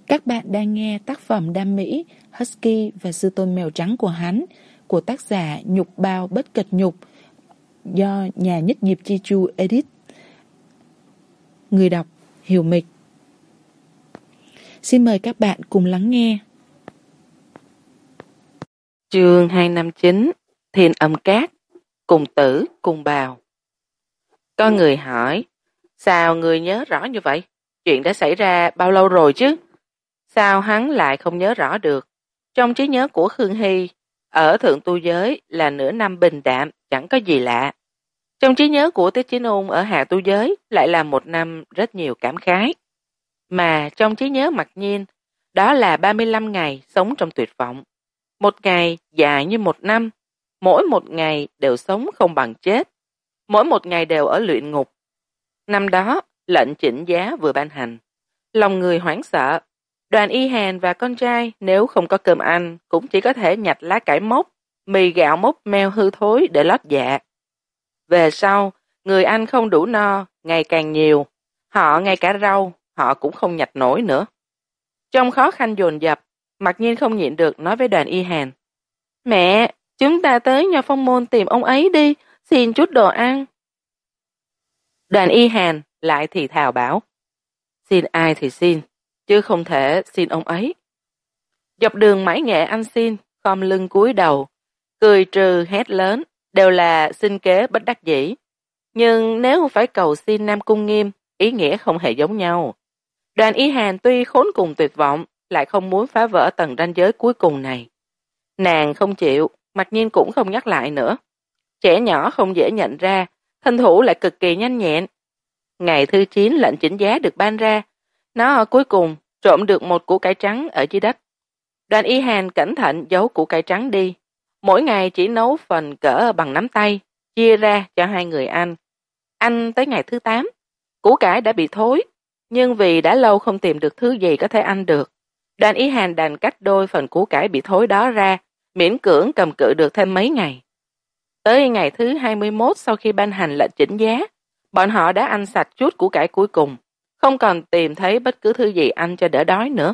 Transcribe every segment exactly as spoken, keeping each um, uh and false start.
Các bạn đang nghe tác phẩm đam mỹ Husky và sư tôn mèo trắng của hắn của tác giả Nhục Bao Bất Cật Nhục do nhà nhất nghiệp Chi Chu edit. Người đọc Hiểu Mịch. Xin mời các bạn cùng lắng nghe. Chương hai trăm năm mươi chín Thiên Âm Cát. Cùng tử cùng bào. Có người hỏi, sao người nhớ rõ như vậy? Chuyện đã xảy ra bao lâu rồi chứ? Sao hắn lại không nhớ rõ được? Trong trí nhớ của Khương Hy, ở thượng tu giới là nửa năm bình đạm, chẳng có gì lạ. Trong trí nhớ của Tiết Chính Ung ở hạ tu giới lại là một năm rất nhiều cảm khái. Mà trong trí nhớ Mặc Nhiên, đó là ba mươi lăm ngày sống trong tuyệt vọng. Một ngày dài như một năm, mỗi một ngày đều sống không bằng chết, mỗi một ngày đều ở luyện ngục. Năm đó, lệnh chỉnh giá vừa ban hành. Lòng người hoảng sợ, Đoàn Y Hàn và con trai nếu không có cơm ăn cũng chỉ có thể nhặt lá cải mốc, mì gạo mốc meo hư thối để lót dạ. Về sau, người ăn không đủ no, ngày càng nhiều. Họ ngay cả rau, họ cũng không nhặt nổi nữa. Trong khó khăn dồn dập, Mặc Nhiên không nhịn được nói với Đoàn Y Hàn. Mẹ, chúng ta tới Nho Phong Môn tìm ông ấy đi, xin chút đồ ăn. Đoàn Y Hàn lại thì thào bảo. Xin ai thì xin, chứ không thể xin ông ấy. Dọc đường mãi nghệ ăn xin, khom lưng cúi đầu, cười trừ hét lớn, đều là xin kế bất đắc dĩ. Nhưng nếu phải cầu xin Nam Cung Nghiêm, ý nghĩa không hề giống nhau. Đoàn Y Hàn tuy khốn cùng tuyệt vọng, lại không muốn phá vỡ tầng ranh giới cuối cùng này. Nàng không chịu, Mặc Nhiên cũng không nhắc lại nữa. Trẻ nhỏ không dễ nhận ra, thân thủ lại cực kỳ nhanh nhẹn. Ngày thứ chín lệnh chỉnh giá được ban ra, nó ở cuối cùng trộm được một củ cải trắng ở dưới đất. Đoàn Y Hàn cẩn thận giấu củ cải trắng đi, mỗi ngày chỉ nấu phần cỡ bằng nắm tay, chia ra cho hai người ăn. Ăn tới ngày thứ tám, củ cải đã bị thối, nhưng vì đã lâu không tìm được thứ gì có thể ăn được, Đoàn Y Hàn đành cắt đôi phần củ cải bị thối đó ra, miễn cưỡng cầm cự được thêm mấy ngày. Tới ngày thứ hai mươi mốt sau khi ban hành lệnh chỉnh giá, bọn họ đã ăn sạch chút củ cải cuối cùng, không còn tìm thấy bất cứ thứ gì ăn cho đỡ đói nữa.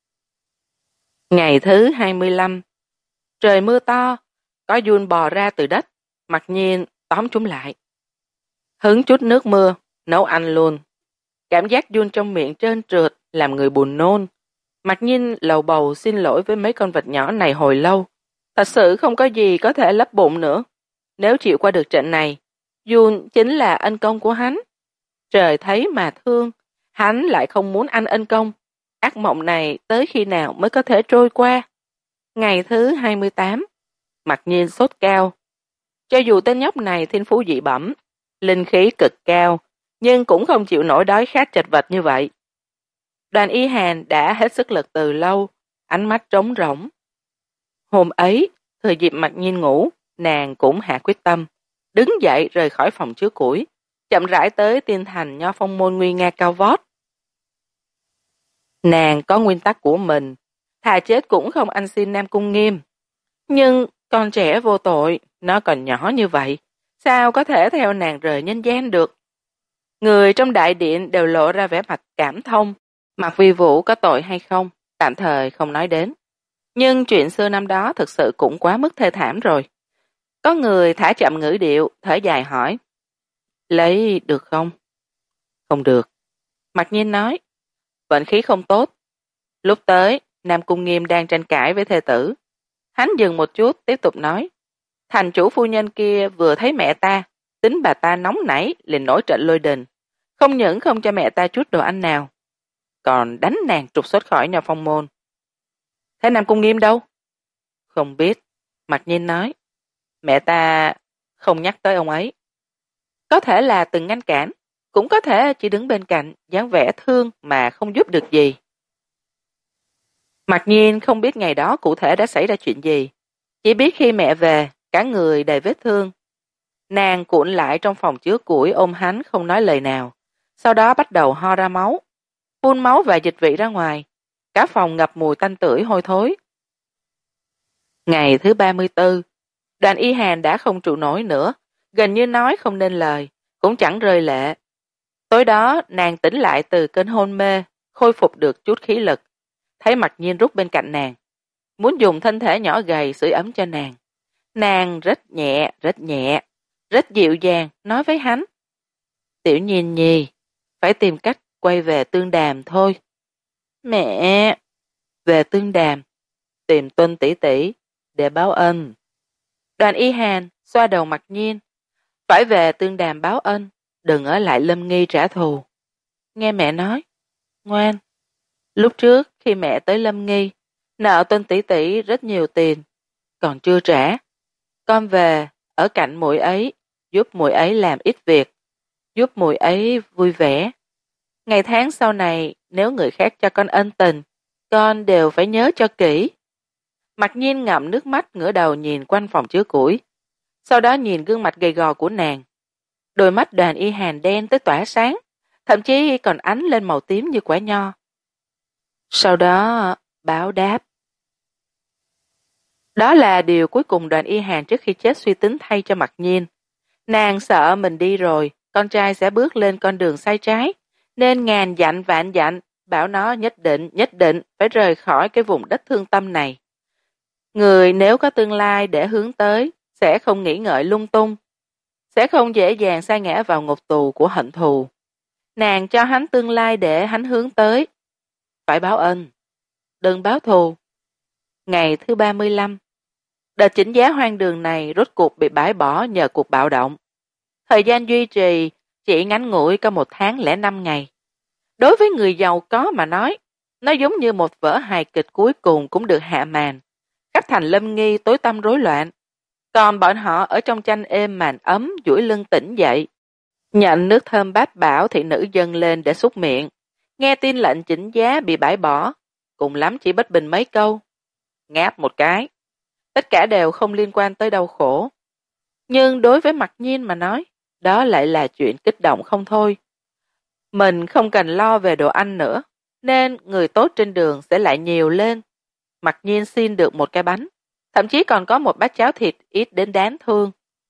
Ngày thứ hai mươi lăm, trời mưa to, có giun bò ra từ đất, Mặc Nhiên tóm chúng lại. Hứng chút nước mưa, nấu ăn luôn. Cảm giác giun trong miệng trơn trượt làm người buồn nôn. Mặc Nhiên lầu bầu xin lỗi với mấy con vật nhỏ này hồi lâu. Thật sự không có gì có thể lấp bụng nữa. Nếu chịu qua được trận này, giun chính là ân công của hắn. Trời thấy mà thương, hắn lại không muốn ăn ân công. Ác mộng này tới khi nào mới có thể trôi qua? Ngày thứ hai mươi tám, Mặc Nhiên sốt cao. Cho dù tên nhóc này thiên phú dị bẩm, linh khí cực cao, nhưng cũng không chịu nổi đói khát chật vật như vậy. Đoàn Y Hàn đã hết sức lực từ lâu, ánh mắt trống rỗng. Hôm ấy, thời dịp Mặc Nhiên ngủ, nàng cũng hạ quyết tâm, đứng dậy rời khỏi phòng chứa củi, chậm rãi tới Tiên Thành Nho Phong Môn nguy nga cao vót. Nàng có nguyên tắc của mình, thà chết cũng không ăn xin Nam Cung Nghiêm. Nhưng con trẻ vô tội, nó còn nhỏ như vậy, sao có thể theo nàng rời nhân gian được? Người trong đại điện đều lộ ra vẻ mặt cảm thông. Mạc Vi Vũ có tội hay không, tạm thời không nói đến. Nhưng chuyện xưa năm đó thực sự cũng quá mức thê thảm rồi. Có người thả chậm ngữ điệu, thở dài hỏi. Lấy được không? Không được. Mặc Nhiên nói. Vận khí không tốt. Lúc tới, Nam Cung Nghiêm đang tranh cãi với thê tử. Hắn dừng một chút, tiếp tục nói. Thành chủ phu nhân kia vừa thấy mẹ ta, tính bà ta nóng nảy, liền nổi trận lôi đình. Không những không cho mẹ ta chút đồ ăn nào, còn đánh nàng trục xuất khỏi Nho Phong Môn. Thế Nam Cung Nghiêm đâu? Không biết. Mặc Nhiên nói. Mẹ ta không nhắc tới ông ấy. Có thể là từng ngăn cản, cũng có thể chỉ đứng bên cạnh, dáng vẻ thương mà không giúp được gì. Mặc Nhiên không biết ngày đó cụ thể đã xảy ra chuyện gì, chỉ biết khi mẹ về, cả người đầy vết thương. Nàng cuộn lại trong phòng chứa củi ôm hắn không nói lời nào, sau đó bắt đầu ho ra máu, phun máu và dịch vị ra ngoài, cả phòng ngập mùi tanh tưởi hôi thối. Ngày thứ ba mươi tư, Đoàn Y Hàn đã không trụ nổi nữa, gần như nói không nên lời, cũng chẳng rơi lệ. Tối đó nàng tỉnh lại từ cơn hôn mê, khôi phục được chút khí lực. thấy Mặc Nhiên rút bên cạnh nàng, muốn dùng thân thể nhỏ gầy sưởi ấm cho nàng. Nàng rất nhẹ, rất nhẹ, rất dịu dàng nói với hắn: "Tiểu Nhiên Nhi, phải tìm cách quay về Tương Đàm thôi." "Mẹ!" "Về Tương Đàm, tìm Tuân tỷ tỷ để báo ân." Đoàn Y Hàn xoa đầu Mặc Nhiên: "Phải về Tương Đàm báo ân, đừng ở lại Lâm Nghi trả thù. Nghe mẹ nói, ngoan." Lúc trước khi mẹ tới Lâm Nghi, nợ Tuân tỷ tỷ rất nhiều tiền, còn chưa trả. Con về ở cạnh muội ấy, giúp muội ấy làm ít việc, giúp muội ấy vui vẻ. Ngày tháng sau này nếu người khác cho con ân tình, con đều phải nhớ cho kỹ." Mặc Nhiên ngậm nước mắt ngửa đầu nhìn quanh phòng chứa củi, sau đó nhìn gương mặt gầy gò của nàng. Đôi mắt Đoàn Y Hàn đen tới tỏa sáng, thậm chí còn ánh lên màu tím như quả nho. Sau đó báo đáp. Đó là điều cuối cùng Đoàn Y Hàn trước khi chết suy tính thay cho Mặc Nhiên. Nàng sợ mình đi rồi, con trai sẽ bước lên con đường sai trái, nên ngàn dặn vạn dặn, bảo nó nhất định, nhất định phải rời khỏi cái vùng đất thương tâm này. Người nếu có tương lai để hướng tới, sẽ không nghĩ ngợi lung tung, sẽ không dễ dàng sa ngã vào ngục tù của hận thù. Nàng cho hắn tương lai để hắn hướng tới. Phải báo ân, đừng báo thù. Ngày thứ ba mươi lăm, đợt chỉnh giá hoang đường này rốt cuộc bị bãi bỏ nhờ cuộc bạo động. Thời gian duy trì chỉ ngắn ngủi có một tháng lẻ năm ngày. Đối với người giàu có mà nói, nó giống như một vở hài kịch cuối cùng cũng được hạ màn. Khắp thành Lâm Nghi tối tăm rối loạn. Còn bọn họ ở trong chanh êm màn ấm duỗi lưng tỉnh dậy. Nhận nước thơm bát bảo thị nữ dâng lên để xúc miệng. Nghe tin lệnh chỉnh giá bị bãi bỏ, cùng lắm chỉ bất bình mấy câu. Ngáp một cái. Tất cả đều không liên quan tới đau khổ. Nhưng đối với Mặc Nhiên mà nói, đó lại là chuyện kích động không thôi. Mình không cần lo về đồ ăn nữa, nên người tốt trên đường sẽ lại nhiều lên. Mặc Nhiên xin được một cái bánh, thậm chí còn có một bát cháo thịt ít đến đáng thương.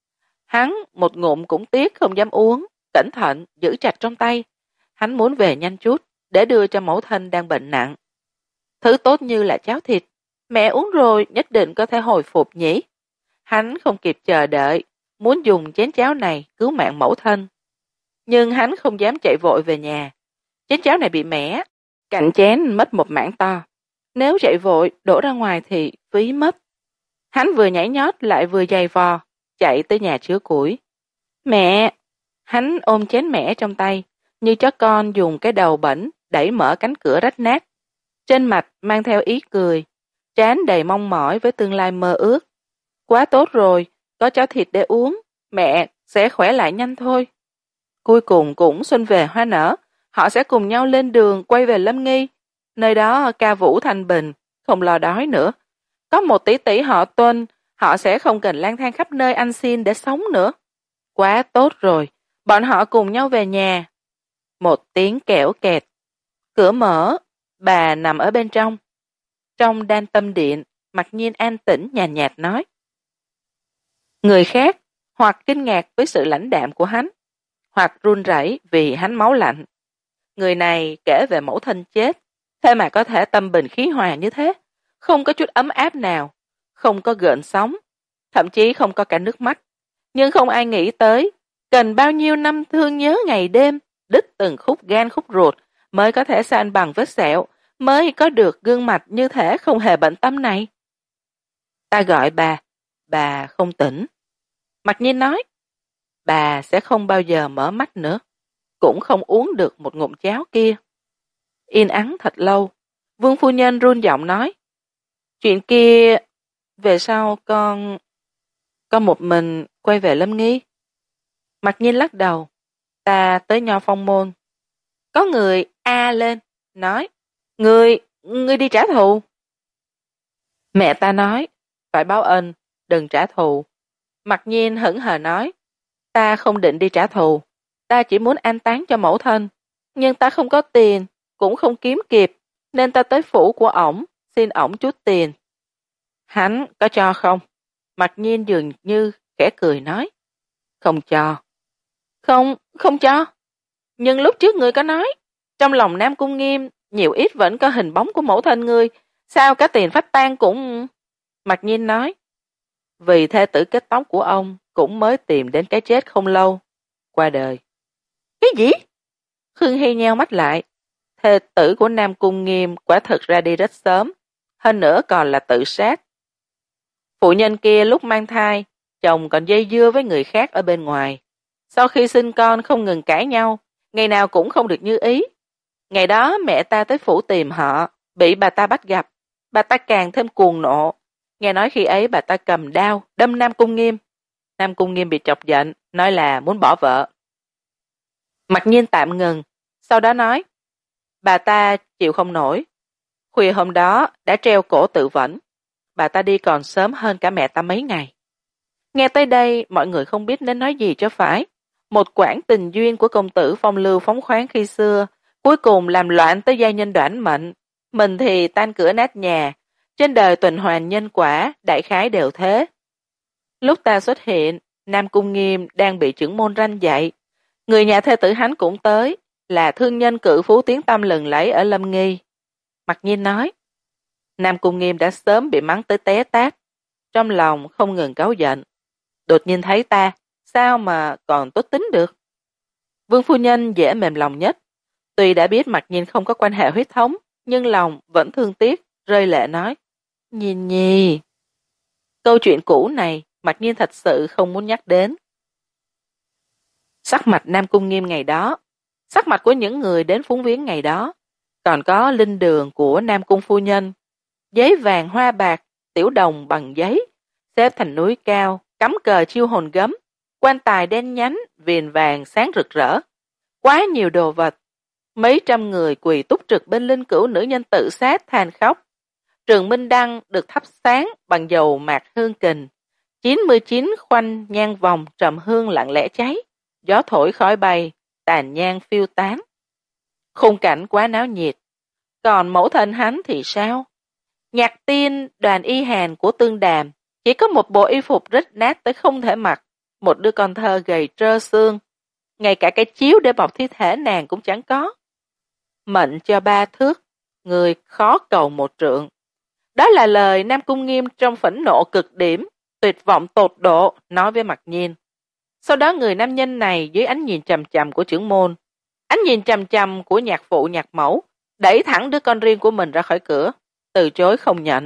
Hắn một ngụm cũng tiếc không dám uống, cẩn thận giữ chặt trong tay. Hắn muốn về nhanh chút để đưa cho mẫu thân đang bệnh nặng. Thứ tốt như là cháo thịt, mẹ uống rồi nhất định có thể hồi phục nhỉ. Hắn không kịp chờ đợi, muốn dùng chén cháo này cứu mạng mẫu thân. Nhưng hắn không dám chạy vội về nhà. Chén cháo này bị mẻ, cạnh chén mất một mảng to. Nếu chạy vội đổ ra ngoài thì phí mất. Hắn vừa nhảy nhót lại vừa giày vò, chạy tới nhà chứa củi. Mẹ! Hắn ôm chén mẻ trong tay, như chó con dùng cái đầu bẩn đẩy mở cánh cửa rách nát. Trên mặt mang theo ý cười, trán đầy mong mỏi với tương lai mơ ước. Quá tốt rồi, có cháo thịt để uống, mẹ sẽ khỏe lại nhanh thôi. Cuối cùng cũng xuân về hoa nở, họ sẽ cùng nhau lên đường quay về Lâm Nghi. Nơi đó ca vũ thanh bình, không lo đói nữa. Có một tỷ tỷ họ Tuân, họ sẽ không cần lang thang khắp nơi ăn xin để sống nữa. Quá tốt rồi, bọn họ cùng nhau về nhà. Một tiếng kẽo kẹt. Cửa mở, bà nằm ở bên trong. Trong đan tâm điện, Mặc Nhiên an tĩnh nhàn nhạt, nhạt nói. Người khác hoặc kinh ngạc với sự lãnh đạm của hắn, hoặc run rẩy vì hắn máu lạnh. Người này kể về mẫu thân chết, thế mà có thể tâm bình khí hòa như thế, không có chút ấm áp nào, không có gợn sóng, thậm chí không có cả nước mắt. Nhưng không ai nghĩ tới, cần bao nhiêu năm thương nhớ ngày đêm, đứt từng khúc gan khúc ruột, mới có thể san bằng vết sẹo, mới có được gương mặt như thể không hề bận tâm này. Ta gọi bà, bà không tỉnh. Mặc Nhiên nói, bà sẽ không bao giờ mở mắt nữa, cũng không uống được một ngụm cháo kia. Yên ắng thật lâu, Vương phu nhân run giọng nói, chuyện kia, về sau con... con một mình quay về Lâm Nghi. Mặc Nhiên lắc đầu, ta tới Nho Phong môn. Có người a lên, nói, người, người đi trả thù. Mẹ ta nói, phải báo ân, đừng trả thù. Mặc Nhiên hững hờ nói, ta không định đi trả thù, ta chỉ muốn an táng cho mẫu thân, nhưng ta không có tiền, cũng không kiếm kịp, nên ta tới phủ của ổng, xin ổng chút tiền. Hắn có cho không? Mặc Nhiên dường như khẽ cười nói, không cho. Không, không cho. Nhưng lúc trước người có nói, trong lòng Nam Cung Nghiêm nhiều ít vẫn có hình bóng của mẫu thân ngươi, sao cả tiền phát tang cũng... Mạc Nhiên nói, vì thê tử kết tóc của ông cũng mới tìm đến cái chết không lâu, qua đời. Cái gì? Khương Hy nheo mắt lại. Thê tử của Nam Cung Nghiêm quả thực ra đi rất sớm, hơn nữa còn là tự sát. Phụ nhân kia lúc mang thai, chồng còn dây dưa với người khác ở bên ngoài. Sau khi sinh con không ngừng cãi nhau, ngày nào cũng không được như ý. Ngày đó mẹ ta tới phủ tìm họ, bị bà ta bắt gặp. Bà ta càng thêm cuồng nộ. Nghe nói khi ấy bà ta cầm đao, đâm Nam Cung Nghiêm. Nam Cung Nghiêm bị chọc giận, nói là muốn bỏ vợ. Mặc Nhiên tạm ngừng, sau đó nói, bà ta chịu không nổi. Khuya hôm đó đã treo cổ tự vẫn. Bà ta đi còn sớm hơn cả mẹ ta mấy ngày. Nghe tới đây, mọi người không biết nên nói gì cho phải. Một quãng tình duyên của công tử phong lưu phóng khoáng khi xưa, cuối cùng làm loạn tới gia nhân đoản mệnh. Mình thì tan cửa nát nhà. Trên đời tuần hoàn nhân quả, đại khái đều thế. Lúc ta xuất hiện, Nam Cung Nghiêm đang bị trưởng môn ranh dạy. Người nhà thê tử hắn cũng tới, là thương nhân cự phú tiếng tăm lừng lẫy ở Lâm Nghi. Mặc Nhiên nói, Nam Cung Nghiêm đã sớm bị mắng tới té tát, trong lòng không ngừng cáu giận. Đột nhiên thấy ta, sao mà còn tốt tính được? Vương phu nhân dễ mềm lòng nhất. Tuy đã biết Mặc Nhiên không có quan hệ huyết thống, nhưng lòng vẫn thương tiếc, rơi lệ nói, Nhiên nhi. Câu chuyện cũ này, Mặc Nhiên thật sự không muốn nhắc đến. Sắc mặt Nam Cung Nghiêm ngày đó, sắc mặt của những người đến phúng viếng ngày đó, còn có linh đường của Nam Cung phu nhân, giấy vàng hoa bạc, tiểu đồng bằng giấy, xếp thành núi cao, cắm cờ chiêu hồn gấm, quan tài đen nhánh, viền vàng sáng rực rỡ. Quá nhiều đồ vật. Mấy trăm người quỳ túc trực bên linh cữu nữ nhân tự sát than khóc. Trường Minh Đăng được thắp sáng bằng dầu mạc hương kình. chín mươi chín khoanh nhang vòng trầm hương lặng lẽ cháy. Gió thổi khói bay, tàn nhang phiêu tán. Khung cảnh quá náo nhiệt. Còn mẫu thân hắn thì sao? Nhạc tiên Đoàn Y Hàn của Tương Đàm chỉ có một bộ y phục rách nát tới không thể mặc, một đứa con thơ gầy trơ xương. Ngay cả cái chiếu để bọc thi thể nàng cũng chẳng có. Mệnh cho ba thước, người khó cầu một trượng. Đó là lời Nam Cung Nghiêm trong phẫn nộ cực điểm, tuyệt vọng tột độ, nói với Mặc Nhiên. Sau đó người nam nhân này dưới ánh nhìn chằm chằm của trưởng môn, ánh nhìn chằm chằm của nhạc phụ nhạc mẫu, đẩy thẳng đứa con riêng của mình ra khỏi cửa, từ chối không nhận.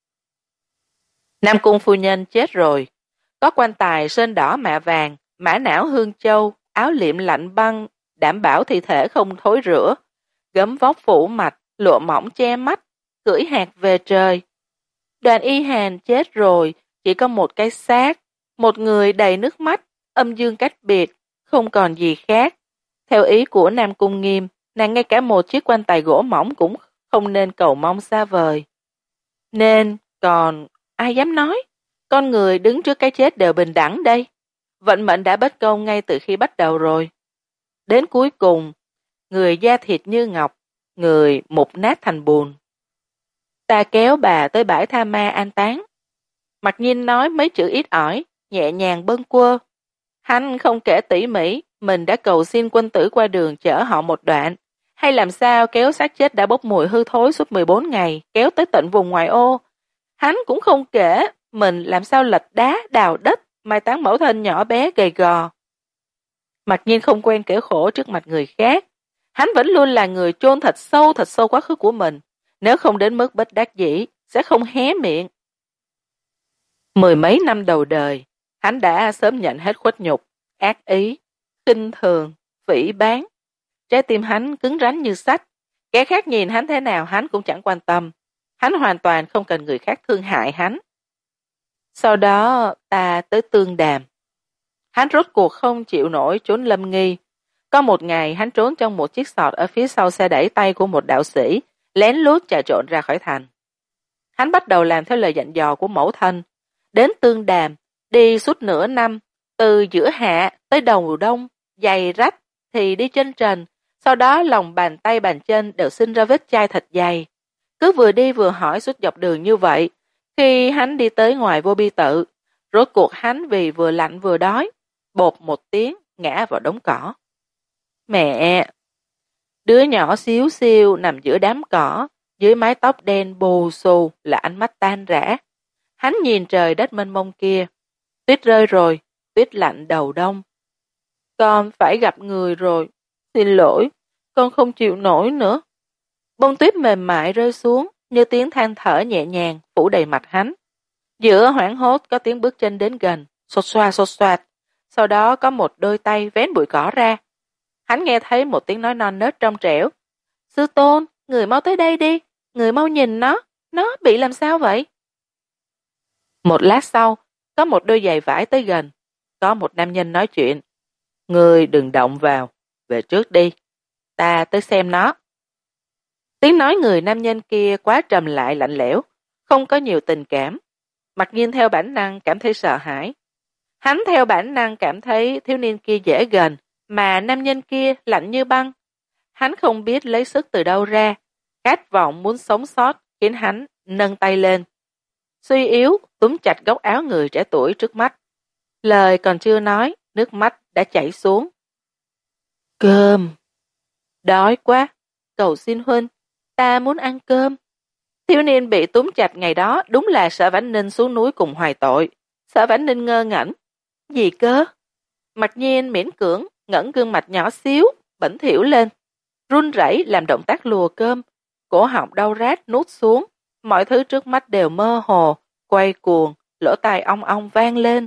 Nam Cung phu nhân chết rồi, có quan tài sơn đỏ mạ vàng, mã não hương châu, áo liệm lạnh băng, đảm bảo thi thể không thối rữa, gấm vóc phủ mạch, lụa mỏng che mắt, cưỡi hạt về trời. Đoàn Y Hàn chết rồi, chỉ có một cái xác, một người đầy nước mắt, âm dương cách biệt, không còn gì khác. Theo ý của Nam Cung Nghiêm, nàng ngay cả một chiếc quan tài gỗ mỏng cũng không nên cầu mong xa vời. Nên còn ai dám nói, con người đứng trước cái chết đều bình đẳng đây. Vận mệnh đã bất công ngay từ khi bắt đầu rồi. Đến cuối cùng, người da thịt như ngọc, người mục nát thành bùn. Ta kéo bà tới bãi tha ma an táng. Mặc Nhiên nói mấy chữ ít ỏi, nhẹ nhàng bâng quơ. Hắn không kể tỉ mỉ, mình đã cầu xin quân tử qua đường chở họ một đoạn, hay làm sao kéo xác chết đã bốc mùi hư thối suốt mười bốn ngày, kéo tới tận vùng ngoại ô. Hắn cũng không kể, mình làm sao lệch đá, đào đất, mai táng mẫu thân nhỏ bé gầy gò. Mặc Nhiên không quen kể khổ trước mặt người khác. Hắn vẫn luôn là người chôn thật sâu thật sâu quá khứ của mình, nếu không đến mức bất đắc dĩ, sẽ không hé miệng. Mười mấy năm đầu đời, hắn đã sớm nhận hết khuất nhục, ác ý, khinh thường, phỉ báng. Trái tim hắn cứng rắn như sắt, kẻ khác nhìn hắn thế nào hắn cũng chẳng quan tâm. Hắn hoàn toàn không cần người khác thương hại hắn. Sau đó ta tới Tương Đàm. Hắn rốt cuộc không chịu nổi trốn Lâm Nghi. Có một ngày hắn trốn trong một chiếc sọt ở phía sau xe đẩy tay của một đạo sĩ, lén lút trà trộn ra khỏi thành. Hắn bắt đầu làm theo lời dặn dò của mẫu thân. Đến Tương Đàm, đi suốt nửa năm, từ giữa hạ tới đầu đông, giày rách thì đi trên trần, sau đó lòng bàn tay bàn chân đều sinh ra vết chai thật dày. Cứ vừa đi vừa hỏi suốt dọc đường như vậy. Khi hắn đi tới ngoài Vô Bi Tự, rốt cuộc hắn vì vừa lạnh vừa đói, bột một tiếng ngã vào đống cỏ. Mẹ! Đứa nhỏ xíu xiu nằm giữa đám cỏ, dưới mái tóc đen bù xù là ánh mắt tan rã. Hắn nhìn trời đất mênh mông kia. Tuyết rơi rồi, tuyết lạnh đầu đông. Con phải gặp người rồi. Xin lỗi, con không chịu nổi nữa. Bông tuyết mềm mại rơi xuống, như tiếng than thở nhẹ nhàng phủ đầy mặt hắn. Giữa hoảng hốt có tiếng bước chân đến gần, xột xoa xột xoạt. Sau đó có một đôi tay vén bụi cỏ ra. Hắn nghe thấy một tiếng nói non nớt trong trẻo. Sư tôn, người mau tới đây đi, người mau nhìn nó, nó bị làm sao vậy? Một lát sau, có một đôi giày vải tới gần. Có một nam nhân nói chuyện. Người đừng động vào, về trước đi, ta tới xem nó. Tiếng nói người nam nhân kia quá trầm lại lạnh lẽo, không có nhiều tình cảm. Mặc nhiên theo bản năng cảm thấy sợ hãi. Hắn theo bản năng cảm thấy thiếu niên kia dễ gần, mà nam nhân kia lạnh như băng. Hắn không biết lấy sức từ đâu ra, khát vọng muốn sống sót khiến hắn nâng tay lên. Suy yếu túm chặt góc áo người trẻ tuổi trước mắt. Lời còn chưa nói, nước mắt đã chảy xuống. Cơm. Đói quá, cầu xin huynh, ta muốn ăn cơm. Thiếu niên bị túm chặt ngày đó đúng là Sở Vãn Ninh xuống núi cùng hoài tội. Sở Vãn Ninh ngơ ngẩn. Gì cơ? Mặc nhiên miễn cưỡng, ngẩng gương mặt nhỏ xíu, bẩn thỉu lên. Run rẩy làm động tác lùa cơm, cổ họng đau rát nuốt xuống. Mọi thứ trước mắt đều mơ hồ, quay cuồng, lỗ tai ong ong vang lên.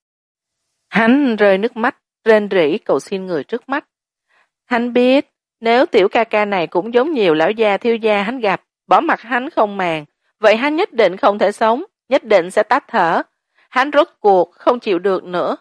Hắn rơi nước mắt, rên rỉ cầu xin người trước mắt. Hắn biết, nếu tiểu ca ca này cũng giống nhiều lão gia thiếu gia hắn gặp, bỏ mặt hắn không màng, vậy hắn nhất định không thể sống, nhất định sẽ tắt thở. Hắn rốt cuộc không chịu được nữa.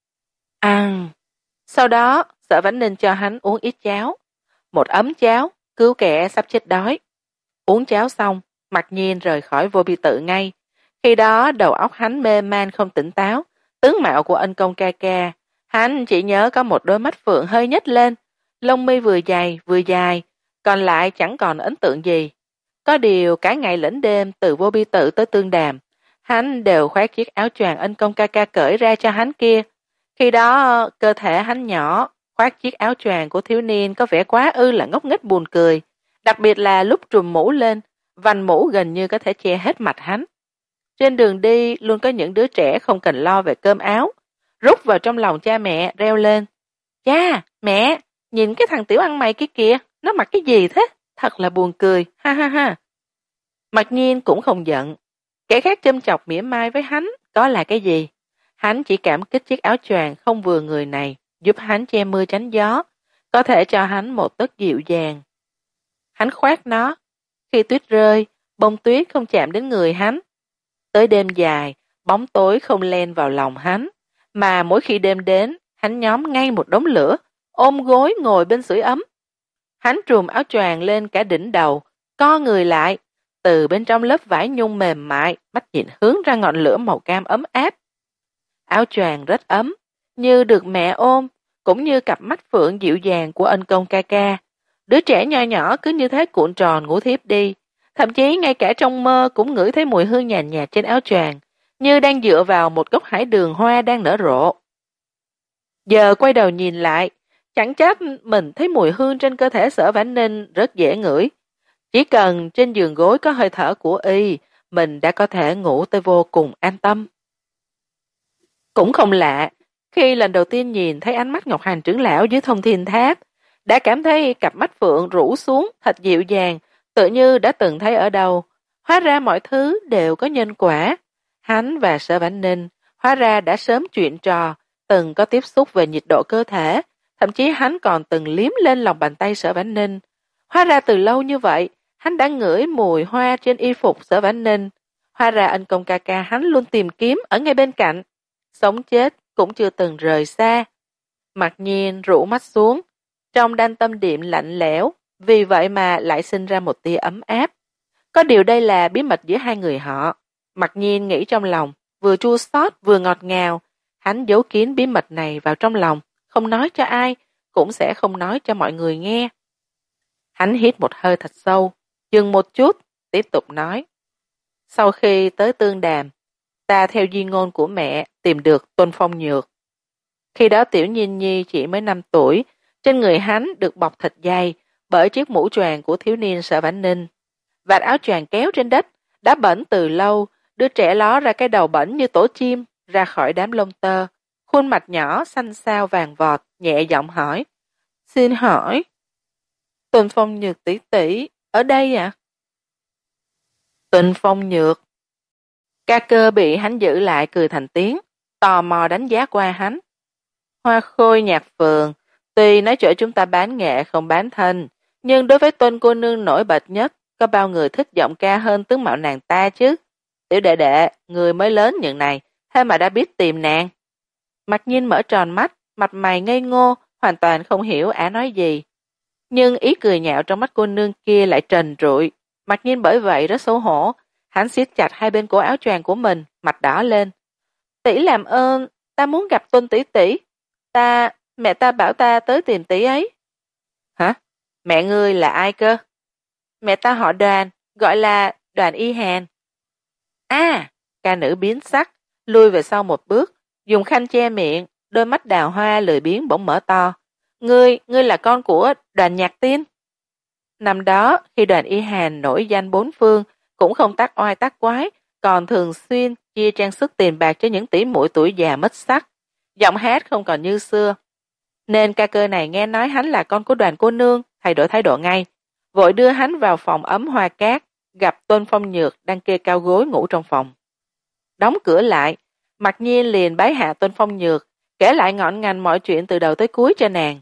Ăn. Sau đó, Sở Vãn Ninh cho hắn uống ít cháo. Một ấm cháo, cứu kẻ sắp chết đói. Uống cháo xong, Mặc Nhiên rời khỏi Vô Bi Tự ngay. Khi đó đầu óc hắn mê man không tỉnh táo, tướng mạo của ân công ca ca. Hắn chỉ nhớ có một đôi mắt phượng hơi nhếch lên, lông mi vừa dày vừa dài, còn lại chẳng còn ấn tượng gì. Có điều cả ngày lẫn đêm từ Vô Bi Tự tới Tương Đàm, hắn đều khoác chiếc áo choàng ân công ca ca cởi ra cho hắn kia. Khi đó cơ thể hắn nhỏ, khoác chiếc áo choàng của thiếu niên có vẻ quá ư là ngốc nghếch buồn cười, đặc biệt là lúc trùm mũ lên, vành mũ gần như có thể che hết mặt hắn. Trên đường đi luôn có những đứa trẻ không cần lo về cơm áo, rút vào trong lòng cha mẹ reo lên. Cha, mẹ, nhìn cái thằng tiểu ăn mày kia kìa, nó mặc cái gì thế? Thật là buồn cười, ha ha ha. Mặc nhiên cũng không giận. Kẻ khác châm chọc mỉa mai với hắn có là cái gì? Hắn chỉ cảm kích chiếc áo choàng không vừa người này, giúp hắn che mưa tránh gió, có thể cho hắn một tấc dịu dàng. Hắn khoác nó. Khi tuyết rơi, bông tuyết không chạm đến người hắn. Tới đêm dài, bóng tối không len vào lòng hắn, mà mỗi khi đêm đến, hắn nhóm ngay một đống lửa, ôm gối ngồi bên sưởi ấm. Hắn trùm áo choàng lên cả đỉnh đầu, co người lại, từ bên trong lớp vải nhung mềm mại, mắt nhìn hướng ra ngọn lửa màu cam ấm áp. Áo choàng rất ấm, như được mẹ ôm, cũng như cặp mắt phượng dịu dàng của ân công ca ca. Đứa trẻ nho nhỏ cứ như thế cuộn tròn ngủ thiếp đi, thậm chí ngay cả trong mơ cũng ngửi thấy mùi hương nhàn nhạt trên áo choàng, như đang dựa vào một gốc hải đường hoa đang nở rộ. Giờ quay đầu nhìn lại, chẳng trách mình thấy mùi hương trên cơ thể Sở Vãn Ninh rất dễ ngửi. Chỉ cần trên giường gối có hơi thở của y, mình đã có thể ngủ tới vô cùng an tâm. Cũng không lạ, khi lần đầu tiên nhìn thấy ánh mắt Ngọc Hành trưởng lão dưới Thông Thiên Tháp, đã cảm thấy cặp mắt phượng rũ xuống thật dịu dàng, tự như đã từng thấy ở đâu. Hóa ra mọi thứ đều có nhân quả. Hắn và Sở Vãn Ninh hóa ra đã sớm chuyện trò, từng có tiếp xúc về nhiệt độ cơ thể, thậm chí hắn còn từng liếm lên lòng bàn tay Sở Vãn Ninh. Hóa ra từ lâu như vậy, hắn đã ngửi mùi hoa trên y phục Sở Vãn Ninh. Hóa ra ân công ca ca hắn luôn tìm kiếm ở ngay bên cạnh. Sống chết cũng chưa từng rời xa. Mặc nhiên rũ mắt xuống, trong đan tâm điểm lạnh lẽo, vì vậy mà lại sinh ra một tia ấm áp. Có điều đây là bí mật giữa hai người họ. Mặc nhiên nghĩ trong lòng, vừa chua xót vừa ngọt ngào. Hắn giấu kín bí mật này vào trong lòng, không nói cho ai, cũng sẽ không nói cho mọi người nghe. Hắn hít một hơi thật sâu, dừng một chút, tiếp tục nói. Sau khi tới Tương Đàm, ta theo di ngôn của mẹ tìm được Tôn Phong Nhược. Khi đó Tiểu Nhiên Nhi chỉ mới năm tuổi, trên người hắn được bọc thịt dày, bởi chiếc mũ choàng của thiếu niên Sở Vãn Ninh. Vạt áo choàng kéo trên đất, đã bẩn từ lâu, đứa trẻ ló ra cái đầu bẩn như tổ chim, ra khỏi đám lông tơ. Khuôn mặt nhỏ xanh xao vàng vọt, nhẹ giọng hỏi. Xin hỏi, Tuần Phong Nhược tỷ tỷ, ở đây à? Tuần Phong Nhược. Ca Cơ bị hắn giữ lại cười thành tiếng, tò mò đánh giá qua hắn. Hoa Khôi Nhạc Phường, tuy nói chỗ chúng ta bán nghệ không bán thân, nhưng đối với Tuân cô nương nổi bật nhất, có bao người thích giọng ca hơn tướng mạo nàng ta chứ? Tiểu đệ đệ, người mới lớn những này, thế mà đã biết tìm nàng. Mặc Nhiên mở tròn mắt, mặt mày ngây ngô, hoàn toàn không hiểu ả nói gì. Nhưng ý cười nhạo trong mắt cô nương kia lại trần trụi. Mặc Nhiên bởi vậy rất xấu hổ, hắn siết chặt hai bên cổ áo choàng của mình, mặt đỏ lên. Tỷ làm ơn, ta muốn gặp Tuân tỷ tỷ. Ta, mẹ ta bảo ta tới tìm tỷ ấy. Hả? Mẹ ngươi là ai cơ? Mẹ ta họ Đoàn, gọi là Đoàn Y Hàn. À, ca nữ biến sắc, lui về sau một bước, dùng khăn che miệng, đôi mắt đào hoa lười biếng bỗng mở to. Ngươi, ngươi là con của Đoàn Nhạc Tiên. Năm đó, khi Đoàn Y Hàn nổi danh bốn phương, cũng không tác oai tác quái, còn thường xuyên chia trang sức tiền bạc cho những tỷ muội tuổi già mất sắc. Giọng hát không còn như xưa. Nên ca cơ này nghe nói hắn là con của Đoàn cô nương, thay đổi thái độ ngay. Vội đưa hắn vào phòng ấm hoa cát, gặp Tôn Phong Nhược đang kê cao gối ngủ trong phòng. Đóng cửa lại, Mặc Nhiên liền bái hạ Tôn Phong Nhược, kể lại ngọn ngành mọi chuyện từ đầu tới cuối cho nàng.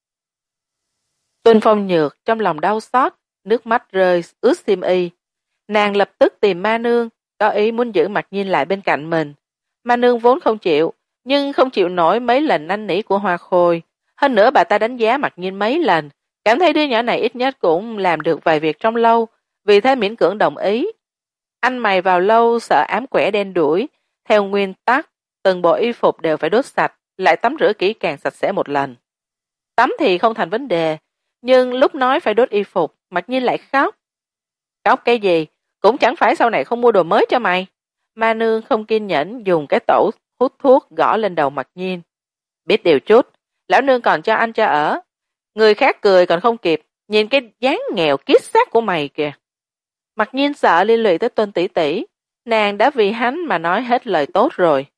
Tôn Phong Nhược trong lòng đau xót, nước mắt rơi ướt xiêm y. Nàng lập tức tìm ma nương, có ý muốn giữ Mặc Nhiên lại bên cạnh mình. Ma nương vốn không chịu, nhưng không chịu nổi mấy lần năn nỉ của Hoa Khôi. Hơn nữa bà ta đánh giá Mặc Nhiên mấy lần, cảm thấy đứa nhỏ này ít nhất cũng làm được vài việc trong lâu, vì thế miễn cưỡng đồng ý. Anh mày vào lâu sợ ám quẻ đen đuổi, theo nguyên tắc, từng bộ y phục đều phải đốt sạch, lại tắm rửa kỹ càng sạch sẽ một lần. Tắm thì không thành vấn đề, nhưng lúc nói phải đốt y phục, Mặc Nhiên lại khóc. Khóc cái gì, cũng chẳng phải sau này không mua đồ mới cho mày. Ma nương không kiên nhẫn dùng cái tẩu hút thuốc gõ lên đầu Mặc Nhiên. Biết điều chút, lão nương còn cho ăn cho ở. Người khác cười còn không kịp, nhìn cái dáng nghèo kiết xác của mày kìa. Mặc Nhiên sợ liên lụy tới Tôn tỷ tỷ, nàng đã vì hắn mà nói hết lời tốt rồi.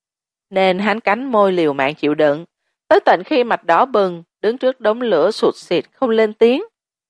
Nên hắn cắn môi liều mạng chịu đựng, tới tận khi mặt đỏ bừng, đứng trước đống lửa sụt sịt không lên tiếng.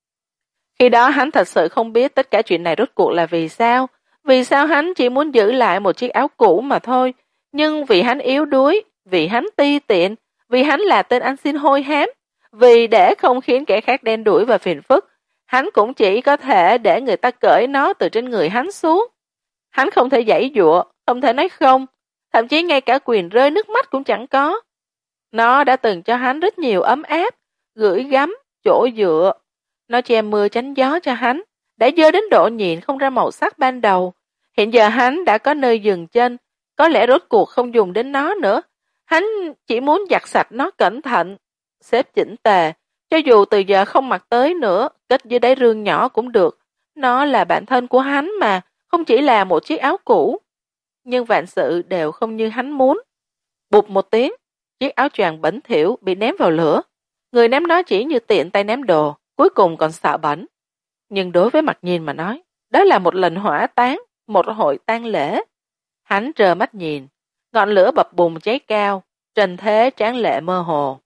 Khi đó hắn thật sự không biết tất cả chuyện này rốt cuộc là vì sao, vì sao hắn chỉ muốn giữ lại một chiếc áo cũ mà thôi, nhưng vì hắn yếu đuối, vì hắn ti tiện, vì hắn là tên ăn xin hôi hám, vì để không khiến kẻ khác đen đuổi và phiền phức, hắn cũng chỉ có thể để người ta cởi nó từ trên người hắn xuống. Hắn không thể giãy giụa, không thể nói không, thậm chí ngay cả quyền rơi nước mắt cũng chẳng có. Nó đã từng cho hắn rất nhiều ấm áp, gửi gắm, chỗ dựa. Nó che mưa tránh gió cho hắn, đã dơ đến độ nhìn không ra màu sắc ban đầu. Hiện giờ hắn đã có nơi dừng chân, có lẽ rốt cuộc không dùng đến nó nữa. Hắn chỉ muốn giặt sạch nó cẩn thận, xếp chỉnh tề, cho dù từ giờ không mặc tới nữa, kết dưới đáy rương nhỏ cũng được. Nó là bạn thân của hắn mà, không chỉ là một chiếc áo cũ. Nhưng vạn sự đều không như hắn muốn. Bụp một tiếng, chiếc áo choàng bẩn thỉu bị ném vào lửa. Người ném nó chỉ như tiện tay ném đồ, cuối cùng còn sợ bẩn. Nhưng đối với Mặc Nhiên mà nói, đó là một lần hỏa táng, một hội tang lễ. Hắn trơ mắt nhìn, ngọn lửa bập bùng cháy cao, trần thế tráng lệ mơ hồ.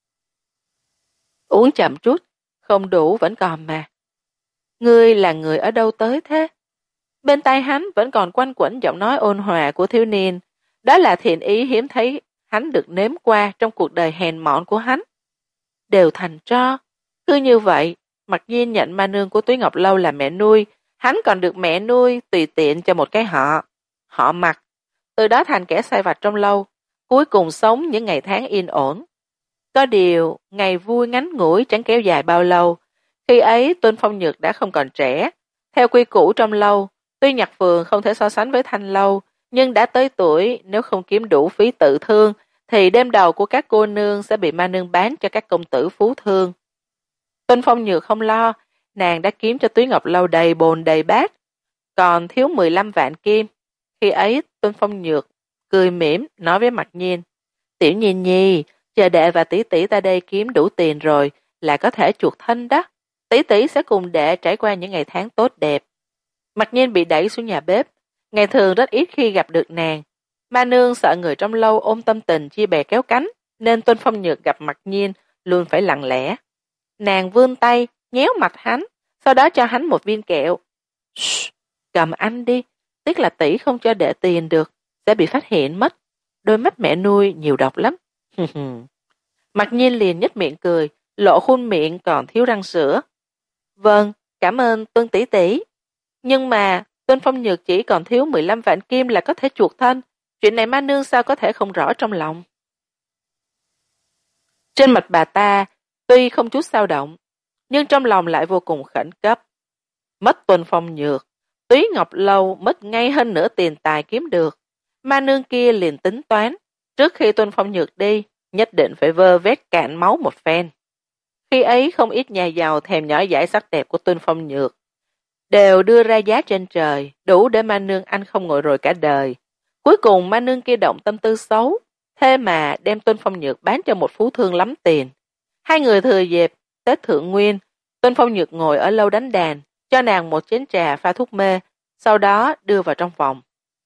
Uống chậm chút, không đủ vẫn còn mà. Ngươi là người ở đâu tới thế? Bên tai hắn vẫn còn quanh quẩn giọng nói ôn hòa của thiếu niên. Đó là thiện ý hiếm thấy hắn được nếm qua trong cuộc đời hèn mọn của hắn. Đều thành tro. Cứ như vậy, Mặc Nhiên nhận ma nương của Túy Ngọc Lâu là mẹ nuôi, hắn còn được mẹ nuôi tùy tiện cho một cái họ. Họ Mặc. Từ đó thành kẻ sai vặt trong lâu, cuối cùng sống những ngày tháng yên ổn. Có điều, ngày vui ngắn ngủi chẳng kéo dài bao lâu. Khi ấy Tôn Phong Nhược đã không còn trẻ. Theo quy củ trong lâu, tuy Nhạc Phường không thể so sánh với Thanh Lâu, nhưng đã tới tuổi, nếu không kiếm đủ phí tự thương, thì đêm đầu của các cô nương sẽ bị ma nương bán cho các công tử phú thương. Tôn Phong Nhược không lo, nàng đã kiếm cho Túy Ngọc Lâu đầy bồn đầy bát, còn thiếu mười lăm vạn kim. Khi ấy Tôn Phong Nhược cười mỉm nói với Mặc Nhiên, Tiểu Nhiên nhi, chờ đệ và tỷ tỷ ta đây kiếm đủ tiền rồi là có thể chuộc thân đó. tỷ tỷ sẽ cùng đệ trải qua những ngày tháng tốt đẹp. Mặc nhiên bị đẩy xuống nhà bếp, ngày thường rất ít khi gặp được nàng. Ma nương sợ người trong lâu ôm tâm tình chia bè kéo cánh, nên Tôn Phong Nhược gặp Mặc nhiên luôn phải lặng lẽ. Nàng vươn tay, nhéo mặt hắn, sau đó cho hắn một viên kẹo. Shh, cầm ăn đi, tiếc là tỷ không cho đệ tiền được, sẽ bị phát hiện mất. Đôi mắt mẹ nuôi nhiều độc lắm. Mặc nhiên liền nhếch miệng cười, lộ khuôn miệng còn thiếu răng sữa. Vâng, cảm ơn Tuân tỷ tỷ. Nhưng mà, Tôn Phong Nhược chỉ còn thiếu mười lăm vạn kim là có thể chuộc thân. Chuyện này ma nương sao có thể không rõ trong lòng. Trên mặt bà ta, tuy không chút dao động, nhưng trong lòng lại vô cùng khẩn cấp. Mất Tôn Phong Nhược, Túy Ngọc Lâu mất ngay hơn nửa tiền tài kiếm được. Ma nương kia liền tính toán, trước khi Tôn Phong Nhược đi, nhất định phải vơ vét cạn máu một phen. Khi ấy không ít nhà giàu thèm nhỏ dãi sắc đẹp của Tôn Phong Nhược, đều đưa ra giá trên trời, đủ để ma nương ăn không ngồi rồi cả đời. Cuối cùng ma nương kia động tâm tư xấu, thế mà đem Tôn Phong Nhược bán cho một phú thương lắm tiền. Hai người thừa dịp Tết Thượng Nguyên, Tôn Phong Nhược ngồi ở lâu đánh đàn, cho nàng một chén trà pha thuốc mê, sau đó đưa vào trong phòng.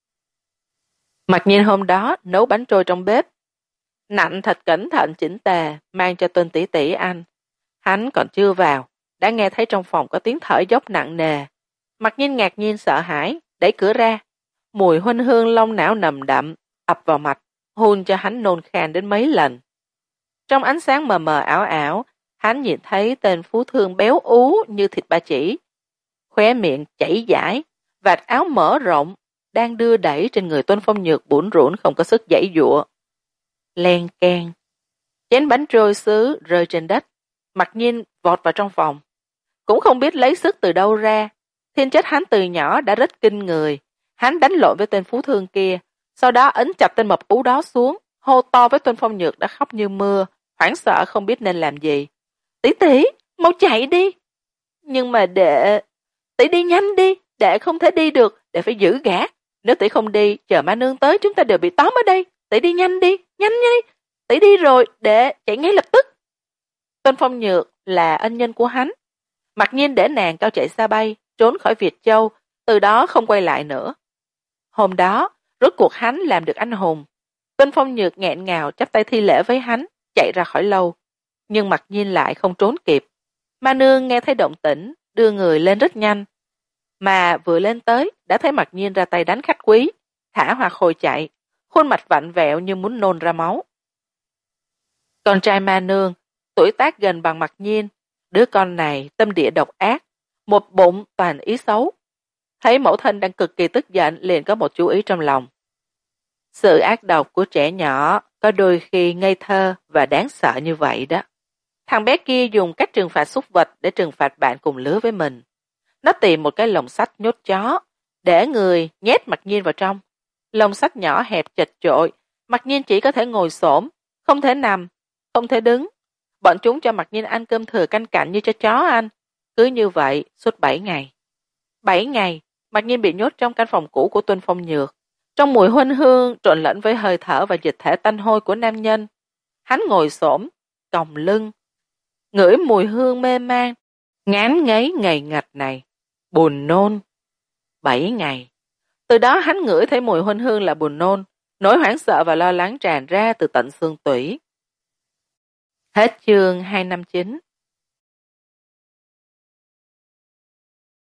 Mặc nhiên hôm đó nấu bánh trôi trong bếp, nặn thật cẩn thận chỉnh tề, mang cho Tôn tỷ tỷ ăn. Hắn còn chưa vào, đã nghe thấy trong phòng có tiếng thở dốc nặng nề. Mặc nhiên ngạc nhiên sợ hãi, đẩy cửa ra. Mùi huynh hương long não nồng đậm, ập vào mặt, hôn cho hắn nôn khan đến mấy lần. Trong ánh sáng mờ mờ ảo ảo, hắn nhìn thấy tên phú thương béo ú như thịt ba chỉ. Khóe miệng chảy dãi, vạt áo mở rộng, đang đưa đẩy trên người Tôn Phong Nhược bủn rủn không có sức giãy giụa. Len keng, chén bánh trôi sứ rơi trên đất. Mặc nhiên vọt vào trong phòng, cũng không biết lấy sức từ đâu ra. Thiên chất hắn từ nhỏ đã rất kinh người. Hắn đánh lộn với tên phú thương kia, sau đó ấn chặt tên mập ú đó xuống, hô to với Tôn Phong Nhược đã khóc như mưa, hoảng sợ không biết nên làm gì. Tỷ tỷ, mau chạy đi. Nhưng mà đệ, tỷ đi nhanh đi, đệ không thể đi được, đệ phải giữ gã. Nếu tỷ không đi, chờ ma nương tới chúng ta đều bị tóm ở đây. Tỷ đi nhanh đi, nhanh đi. Tỷ đi rồi, đệ chạy ngay lập tức. Tôn Phong Nhược là ân nhân của hắn. Mặc nhiên để nàng cao chạy xa bay, trốn khỏi Việt Châu, từ đó không quay lại nữa. Hôm đó, rốt cuộc hắn làm được anh hùng. Tôn Phong Nhược nghẹn ngào chắp tay thi lễ với hắn, chạy ra khỏi lâu. Nhưng Mặc nhiên lại không trốn kịp. Ma nương nghe thấy động tĩnh, đưa người lên rất nhanh. Mà vừa lên tới, đã thấy Mặc nhiên ra tay đánh khách quý, thả Hoa Khôi chạy, khuôn mặt vặn vẹo như muốn nôn ra máu. Con trai ma nương, tuổi tác gần bằng Mặc nhiên, đứa con này tâm địa độc ác, một bụng toàn ý xấu. Thấy mẫu thân đang cực kỳ tức giận liền có một chú ý trong lòng. Sự ác độc của trẻ nhỏ có đôi khi ngây thơ và đáng sợ như vậy đó. Thằng bé kia dùng cách trừng phạt súc vật để trừng phạt bạn cùng lứa với mình. Nó tìm một cái lồng sắt nhốt chó, để người nhét Mặc nhiên vào trong. Lồng sắt nhỏ hẹp chật chội, Mặc nhiên chỉ có thể ngồi xổm, không thể nằm, không thể đứng. Bọn chúng cho Mặc nhiên ăn cơm thừa canh cạnh như cho chó ăn. Cứ như vậy suốt bảy ngày. Bảy ngày, Mặc nhiên bị nhốt trong căn phòng cũ của Tôn Phong Nhược. Trong mùi huynh hương trộn lẫn với hơi thở và dịch thể tanh hôi của nam nhân. Hắn ngồi xổm, còng lưng, ngửi mùi hương mê man, ngán ngấy ngày ngặt này, buồn nôn. Bảy ngày. Từ đó hắn ngửi thấy mùi huynh hương là buồn nôn, nỗi hoảng sợ và lo lắng tràn ra từ tận xương tủy. Hết chương hai trăm năm mươi chín.